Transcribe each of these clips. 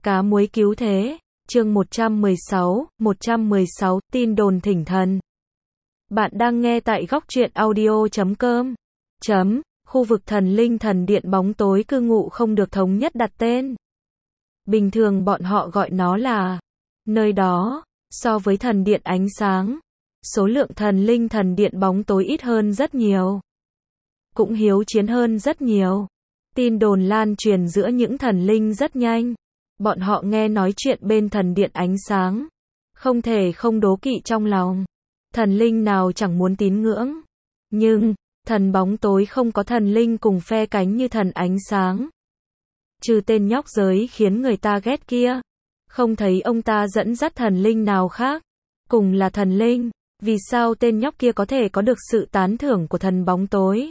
Cá muối cứu thế, chương 116, tin đồn thỉnh thần. Bạn đang nghe tại góc truyện audio.com. Khu vực thần linh thần điện bóng tối cư ngụ không được thống nhất đặt tên. Bình thường bọn họ gọi nó là nơi đó, so với thần điện ánh sáng, số lượng thần linh thần điện bóng tối ít hơn rất nhiều. Cũng hiếu chiến hơn rất nhiều. Tin đồn lan truyền giữa những thần linh rất nhanh. Bọn họ nghe nói chuyện bên thần điện ánh sáng, không thể không đố kỵ trong lòng. Thần linh nào chẳng muốn tín ngưỡng. Nhưng, thần bóng tối không có thần linh cùng phe cánh như thần ánh sáng. Trừ tên nhóc giới khiến người ta ghét kia. Không thấy ông ta dẫn dắt thần linh nào khác. Cùng là thần linh, vì sao tên nhóc kia có thể có được sự tán thưởng của thần bóng tối?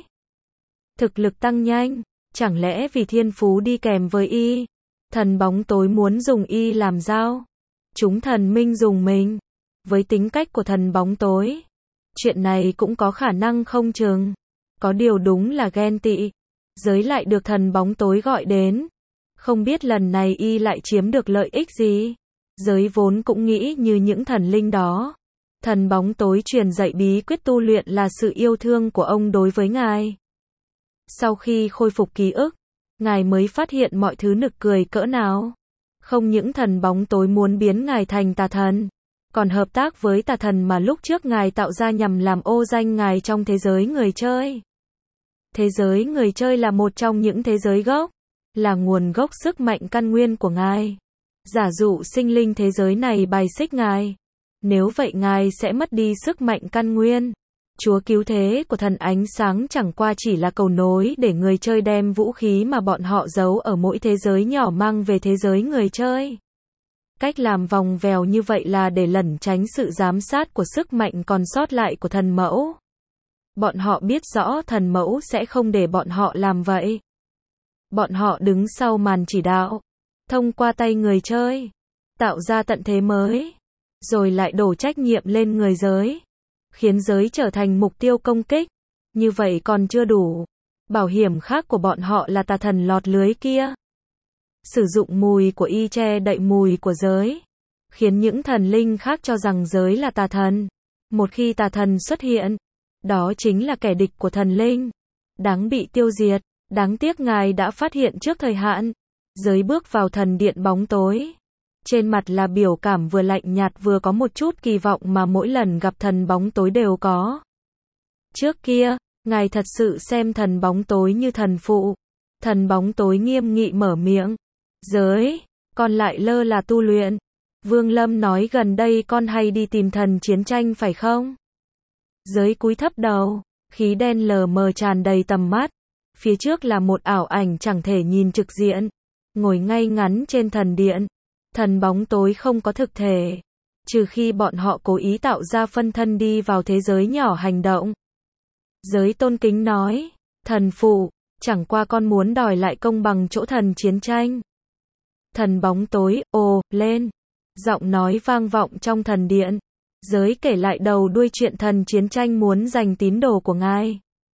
Thực lực tăng nhanh, chẳng lẽ vì thiên phú đi kèm với y? Thần bóng tối muốn dùng y làm dao. Chúng thần minh dùng mình. Với tính cách của thần bóng tối, chuyện này cũng có khả năng không chừng. Có điều đúng là ghen tị. Giới lại được thần bóng tối gọi đến. Không biết lần này y lại chiếm được lợi ích gì. Giới vốn cũng nghĩ như những thần linh đó. Thần bóng tối truyền dạy bí quyết tu luyện là sự yêu thương của ông đối với ngài. Sau khi khôi phục ký ức, ngài mới phát hiện mọi thứ nực cười cỡ nào. Không những thần bóng tối muốn biến ngài thành tà thần, còn hợp tác với tà thần mà lúc trước ngài tạo ra nhằm làm ô danh ngài trong thế giới người chơi. Thế giới người chơi là một trong những thế giới gốc, là nguồn gốc sức mạnh căn nguyên của ngài. Giả dụ sinh linh thế giới này bài xích ngài, nếu vậy ngài sẽ mất đi sức mạnh căn nguyên. Chúa cứu thế của thần ánh sáng chẳng qua chỉ là cầu nối để người chơi đem vũ khí mà bọn họ giấu ở mỗi thế giới nhỏ mang về thế giới người chơi. Cách làm vòng vèo như vậy là để lẩn tránh sự giám sát của sức mạnh còn sót lại của thần mẫu. Bọn họ biết rõ thần mẫu sẽ không để bọn họ làm vậy. Bọn họ đứng sau màn chỉ đạo, thông qua tay người chơi, tạo ra tận thế mới, rồi lại đổ trách nhiệm lên người giới. Khiến giới trở thành mục tiêu công kích. Như vậy còn chưa đủ. Bảo hiểm khác của bọn họ là tà thần lọt lưới kia. Sử dụng mùi của y che đậy mùi của giới. Khiến những thần linh khác cho rằng giới là tà thần. Một khi tà thần xuất hiện, đó chính là kẻ địch của thần linh. Đáng bị tiêu diệt. Đáng tiếc ngài đã phát hiện trước thời hạn. Giới bước vào thần điện bóng tối. Trên mặt là biểu cảm vừa lạnh nhạt vừa có một chút kỳ vọng mà mỗi lần gặp thần bóng tối đều có. Trước kia, ngài thật sự xem thần bóng tối như thần phụ. Thần bóng tối nghiêm nghị mở miệng. Giới, con lại lơ là tu luyện. Vương Lâm nói gần đây con hay đi tìm thần chiến tranh phải không? Giới cúi thấp đầu, khí đen lờ mờ tràn đầy tầm mắt. Phía trước là một ảo ảnh chẳng thể nhìn trực diện. Ngồi ngay ngắn trên thần điện. Thần bóng tối không có thực thể, trừ khi bọn họ cố ý tạo ra phân thân đi vào thế giới nhỏ hành động. Giới tôn kính nói, thần phụ, chẳng qua con muốn đòi lại công bằng chỗ thần chiến tranh. Thần bóng tối, ồ, lên. Giọng nói vang vọng trong thần điện. Giới kể lại đầu đuôi chuyện thần chiến tranh muốn giành tín đồ của ngài.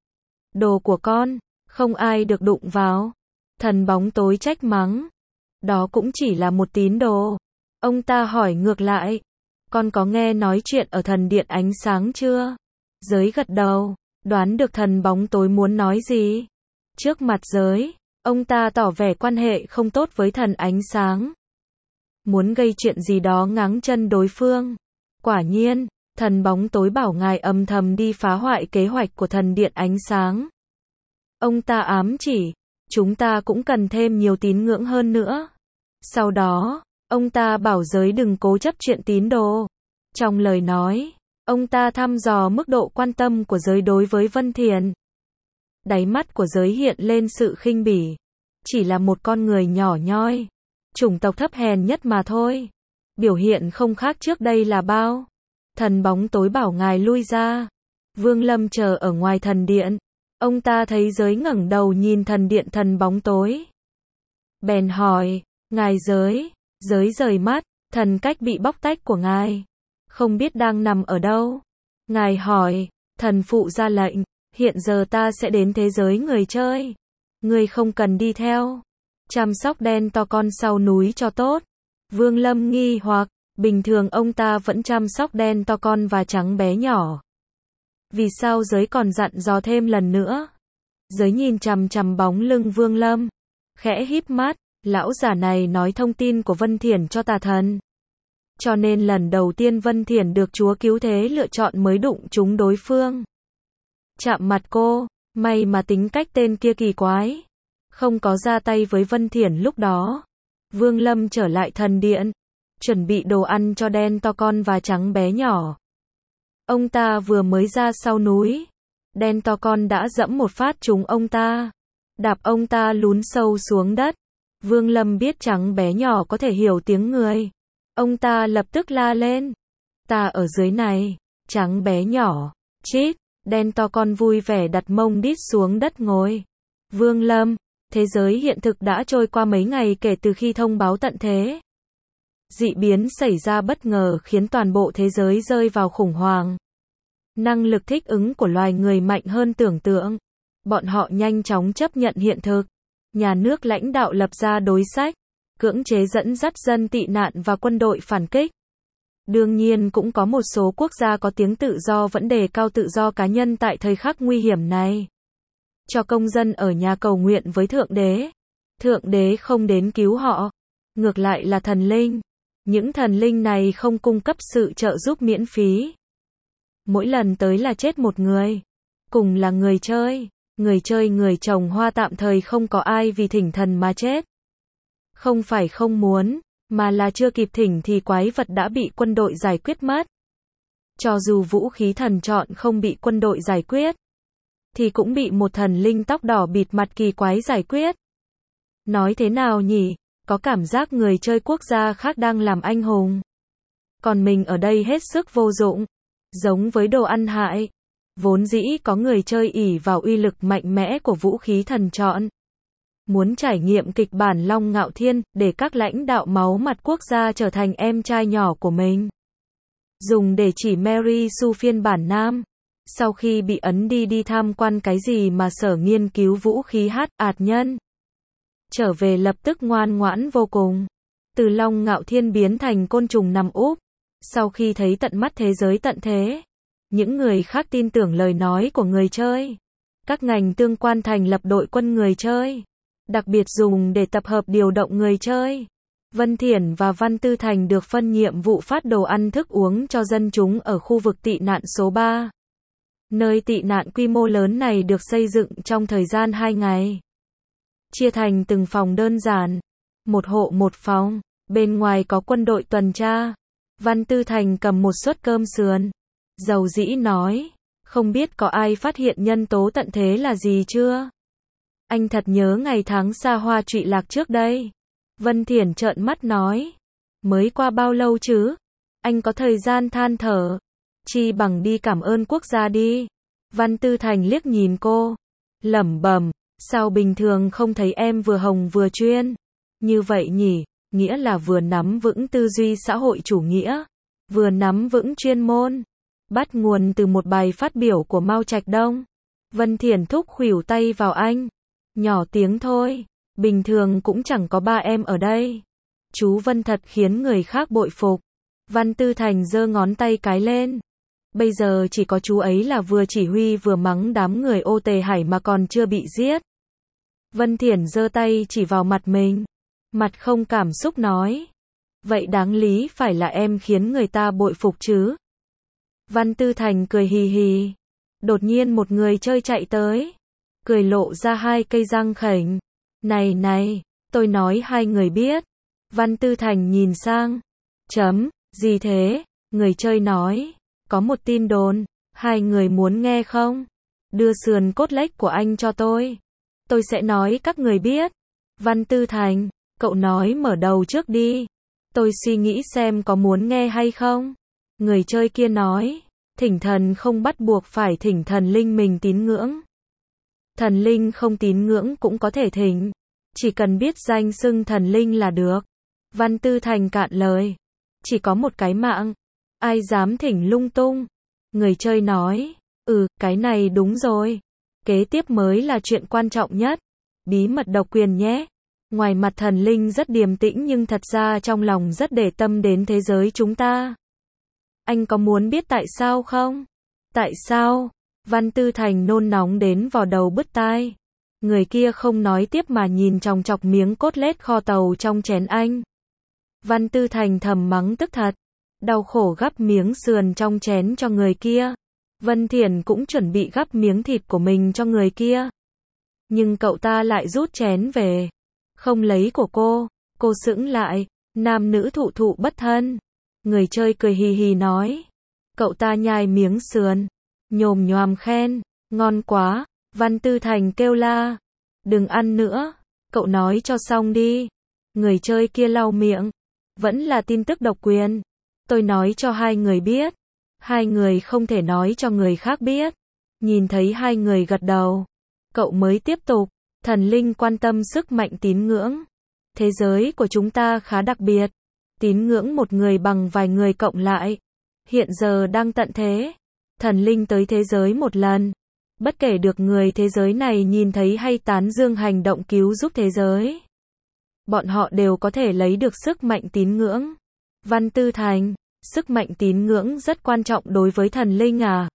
Đồ của con, không ai được đụng vào. Thần bóng tối trách mắng. Đó cũng chỉ là một tín đồ. Ông ta hỏi ngược lại. Con có nghe nói chuyện ở thần điện ánh sáng chưa? Giới gật đầu, đoán được thần bóng tối muốn nói gì. Trước mặt giới, ông ta tỏ vẻ quan hệ không tốt với thần ánh sáng. Muốn gây chuyện gì đó ngáng chân đối phương. Quả nhiên, thần bóng tối bảo ngài âm thầm đi phá hoại kế hoạch của thần điện ánh sáng. Ông ta ám chỉ, chúng ta cũng cần thêm nhiều tín ngưỡng hơn nữa. Sau đó, ông ta bảo giới đừng cố chấp chuyện tín đồ. Trong lời nói, ông ta thăm dò mức độ quan tâm của giới đối với Vân Thiền. Đáy mắt của giới hiện lên sự khinh bỉ. Chỉ là một con người nhỏ nhoi. Chủng tộc thấp hèn nhất mà thôi. Biểu hiện không khác trước đây là bao. Thần bóng tối bảo ngài lui ra. Vương Lâm chờ ở ngoài thần điện. Ông ta thấy giới ngẩng đầu nhìn thần điện thần bóng tối. Bèn hỏi, ngài giới rời mắt, thần cách bị bóc tách của ngài. Không biết đang nằm ở đâu. Ngài hỏi, thần phụ ra lệnh, hiện giờ ta sẽ đến thế giới người chơi. Ngươi không cần đi theo. chăm sóc đen to con sau núi cho tốt. Vương Lâm nghi hoặc, bình thường ông ta vẫn chăm sóc đen to con và trắng bé nhỏ. Vì sao giới còn dặn dò thêm lần nữa? Giới nhìn chằm chằm bóng lưng Vương Lâm, khẽ híp mắt, lão già này nói thông tin của Vân Thiển cho tà thần. Cho nên lần đầu tiên Vân Thiển được Chúa cứu thế lựa chọn mới đụng trúng đối phương. Chạm mặt cô, may mà tính cách tên kia kỳ quái. Không có ra tay với Vân Thiển lúc đó. Vương Lâm trở lại thần điện, chuẩn bị đồ ăn cho đen to con và trắng bé nhỏ. Ông ta vừa mới ra sau núi, đen to con đã dẫm một phát trúng ông ta, đạp ông ta lún sâu xuống đất. Vương Lâm biết trắng bé nhỏ có thể hiểu tiếng người. Ông ta lập tức la lên. Ta ở dưới này. Trắng bé nhỏ. Chít. Đen to con vui vẻ đặt mông đít xuống đất ngồi. Vương Lâm. Thế giới hiện thực đã trôi qua mấy ngày kể từ khi thông báo tận thế. Dị biến xảy ra bất ngờ khiến toàn bộ thế giới rơi vào khủng hoảng. Năng lực thích ứng của loài người mạnh hơn tưởng tượng. Bọn họ nhanh chóng chấp nhận hiện thực. Nhà nước lãnh đạo lập ra đối sách, cưỡng chế dẫn dắt dân tị nạn và quân đội phản kích. Đương nhiên cũng có một số quốc gia có tiếng tự do vẫn đề cao tự do cá nhân tại thời khắc nguy hiểm này. Cho công dân ở nhà cầu nguyện với Thượng Đế. Thượng Đế không đến cứu họ. Ngược lại là thần linh. Những thần linh này không cung cấp sự trợ giúp miễn phí. Mỗi lần tới là chết một người. Cùng là người chơi. Người chơi người trồng hoa tạm thời không có ai vì thỉnh thần mà chết. Không phải không muốn, mà là chưa kịp thỉnh thì quái vật đã bị quân đội giải quyết mất. Cho dù vũ khí thần chọn không bị quân đội giải quyết, thì cũng bị một thần linh tóc đỏ bịt mặt kỳ quái giải quyết. Nói thế nào nhỉ, có cảm giác người chơi quốc gia khác đang làm anh hùng. Còn mình ở đây hết sức vô dụng, giống với đồ ăn hại. Vốn dĩ có người chơi ỷ vào uy lực mạnh mẽ của vũ khí thần chọn. Muốn trải nghiệm kịch bản Long Ngạo Thiên, để các lãnh đạo máu mặt quốc gia trở thành em trai nhỏ của mình. Dùng để chỉ Mary Sue phiên bản nam. Sau khi bị ấn đi tham quan cái gì mà sở nghiên cứu vũ khí hạt nhân. Trở về lập tức ngoan ngoãn vô cùng. Từ Long Ngạo Thiên biến thành côn trùng nằm úp. Sau khi thấy tận mắt thế giới tận thế. Những người khác tin tưởng lời nói của người chơi. Các ngành tương quan thành lập đội quân người chơi. Đặc biệt dùng để tập hợp điều động người chơi. Vân Thiển và Văn Tư Thành được phân nhiệm vụ phát đồ ăn thức uống cho dân chúng ở khu vực tị nạn số 3. Nơi tị nạn quy mô lớn này được xây dựng trong thời gian 2 ngày. Chia thành từng phòng đơn giản. Một hộ một phòng. Bên ngoài có quân đội tuần tra. Văn Tư Thành cầm một suất cơm sườn. Dầu dĩ nói, không biết có ai phát hiện nhân tố tận thế là gì chưa? Anh thật nhớ ngày tháng xa hoa trụy lạc trước đây. Vân Thiển trợn mắt nói, mới qua bao lâu chứ? Anh có thời gian than thở. Chi bằng đi cảm ơn quốc gia đi. Văn Tư Thành liếc nhìn cô, lẩm bẩm, sao bình thường không thấy em vừa hồng vừa chuyên? Như vậy nhỉ, nghĩa là vừa nắm vững tư duy xã hội chủ nghĩa, vừa nắm vững chuyên môn. Bắt nguồn từ một bài phát biểu của Mao Trạch Đông. Vân Thiển thúc khuỷu tay vào anh. Nhỏ tiếng thôi, bình thường cũng chẳng có ba em ở đây. Chú Vân thật khiến người khác bội phục. Văn Tư Thành giơ ngón tay cái lên. Bây giờ chỉ có chú ấy là vừa chỉ huy vừa mắng đám người ô tề hải mà còn chưa bị giết. Vân Thiển giơ tay chỉ vào mặt mình. Mặt không cảm xúc nói. Vậy đáng lý phải là em khiến người ta bội phục chứ. Văn Tư Thành cười hì hì. Đột nhiên một người chơi chạy tới. Cười lộ ra 2 cây răng khểnh. Này, tôi nói 2 người biết. Văn Tư Thành nhìn sang. Gì thế? Người chơi nói. Có một tin đồn. 2 người muốn nghe không? Đưa sườn cốt lách của anh cho tôi. Tôi sẽ nói các người biết. Văn Tư Thành, cậu nói mở đầu trước đi. Tôi suy nghĩ xem có muốn nghe hay không. Người chơi kia nói, thỉnh thần không bắt buộc phải thỉnh thần linh mình tín ngưỡng. Thần linh không tín ngưỡng cũng có thể thỉnh. Chỉ cần biết danh xưng thần linh là được. Văn Tư Thành cạn lời. Chỉ có một cái mạng. Ai dám thỉnh lung tung. Người chơi nói, cái này đúng rồi. Kế tiếp mới là chuyện quan trọng nhất. Bí mật độc quyền nhé. Ngoài mặt thần linh rất điềm tĩnh nhưng thật ra trong lòng rất để tâm đến thế giới chúng ta. Anh có muốn biết tại sao không? Tại sao? Văn Tư Thành nôn nóng đến vò đầu bứt tai. Người kia không nói tiếp mà nhìn chòng chọc miếng cốt lết kho tàu trong chén anh. Văn Tư Thành thầm mắng tức thật. Đau khổ gắp miếng sườn trong chén cho người kia. Vân Thiển cũng chuẩn bị gắp miếng thịt của mình cho người kia. Nhưng cậu ta lại rút chén về. Không lấy của cô sững lại. Nam nữ thụ thụ bất thân. Người chơi cười hì hì nói. Cậu ta nhai miếng sườn. Nhồm nhoàm khen. Ngon quá. Văn Tư Thành kêu la. Đừng ăn nữa. Cậu nói cho xong đi. Người chơi kia lau miệng. Vẫn là tin tức độc quyền. Tôi nói cho hai người biết. Hai người không thể nói cho người khác biết. Nhìn thấy hai người gật đầu. Cậu mới tiếp tục. Thần linh quan tâm sức mạnh tín ngưỡng. Thế giới của chúng ta khá đặc biệt. Tín ngưỡng một người bằng vài người cộng lại. Hiện giờ đang tận thế. Thần linh tới thế giới một lần. Bất kể được người thế giới này nhìn thấy hay tán dương hành động cứu giúp thế giới. Bọn họ đều có thể lấy được sức mạnh tín ngưỡng. Văn Tư Thành, sức mạnh tín ngưỡng rất quan trọng đối với thần linh à?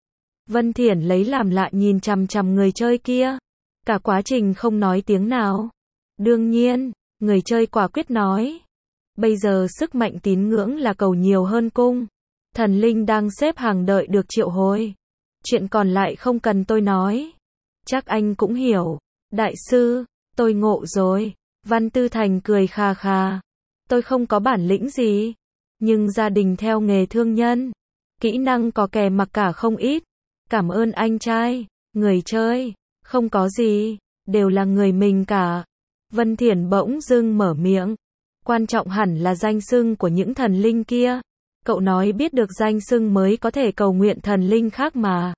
Vân Thiển lấy làm lạ nhìn chằm chằm người chơi kia. Cả quá trình không nói tiếng nào. Đương nhiên, người chơi quả quyết nói. Bây giờ sức mạnh tín ngưỡng là cầu nhiều hơn cung. Thần linh đang xếp hàng đợi được triệu hồi. Chuyện còn lại không cần tôi nói. Chắc anh cũng hiểu. Đại sư, tôi ngộ rồi. Văn Tư Thành cười khà khà. Tôi không có bản lĩnh gì. Nhưng gia đình theo nghề thương nhân. Kỹ năng có kè mặc cả không ít. Cảm ơn anh trai. Người chơi. Không có gì. Đều là người mình cả. Vân Thiển bỗng dưng mở miệng. Quan trọng hẳn là danh xưng của những thần linh kia. Cậu nói biết được danh xưng mới có thể cầu nguyện thần linh khác mà.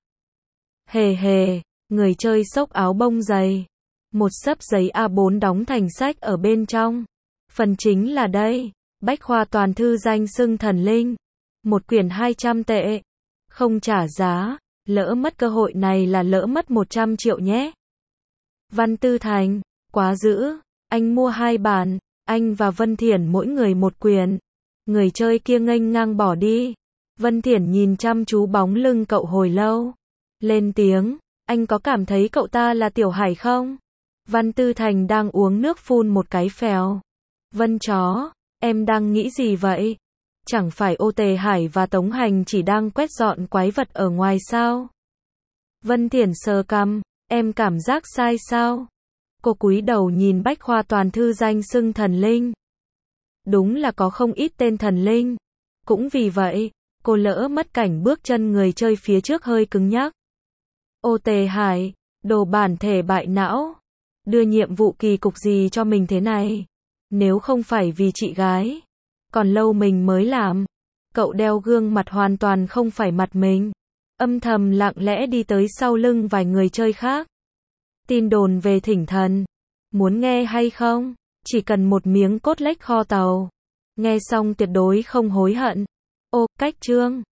Hề hề, người chơi xốc áo bông dày. Một xấp giấy A4 đóng thành sách ở bên trong. Phần chính là đây. Bách khoa toàn thư danh xưng thần linh. Một quyển 200 tệ. Không trả giá. Lỡ mất cơ hội này là lỡ mất 100 triệu nhé. Văn Tư Thành, quá dữ. Anh mua 2 bản. Anh và Vân Thiển mỗi người một quyển. Người chơi kia nghênh ngang bỏ đi. Vân Thiển nhìn chăm chú bóng lưng cậu hồi lâu. Lên tiếng, anh có cảm thấy cậu ta là Tiểu Hải không? Văn Tư Thành đang uống nước phun một cái phèo. Vân chó, em đang nghĩ gì vậy? Chẳng phải Ô Tề Hải và Tống Hành chỉ đang quét dọn quái vật ở ngoài sao? Vân Thiển sờ cằm, em cảm giác sai sao? Cô cúi đầu nhìn bách khoa toàn thư danh xưng thần linh. Đúng là có không ít tên thần linh. Cũng vì vậy, cô lỡ mất cảnh bước chân người chơi phía trước hơi cứng nhắc. Ô Tề Hải, đồ bản thể bại não. Đưa nhiệm vụ kỳ cục gì cho mình thế này? Nếu không phải vì chị gái, còn lâu mình mới làm. Cậu đeo gương mặt hoàn toàn không phải mặt mình. Âm thầm lặng lẽ đi tới sau lưng vài người chơi khác. Tin đồn về thỉnh thần. Muốn nghe hay không? Chỉ cần một miếng cốt lết kho tàu. Nghe xong tuyệt đối không hối hận. Ô, cách chương.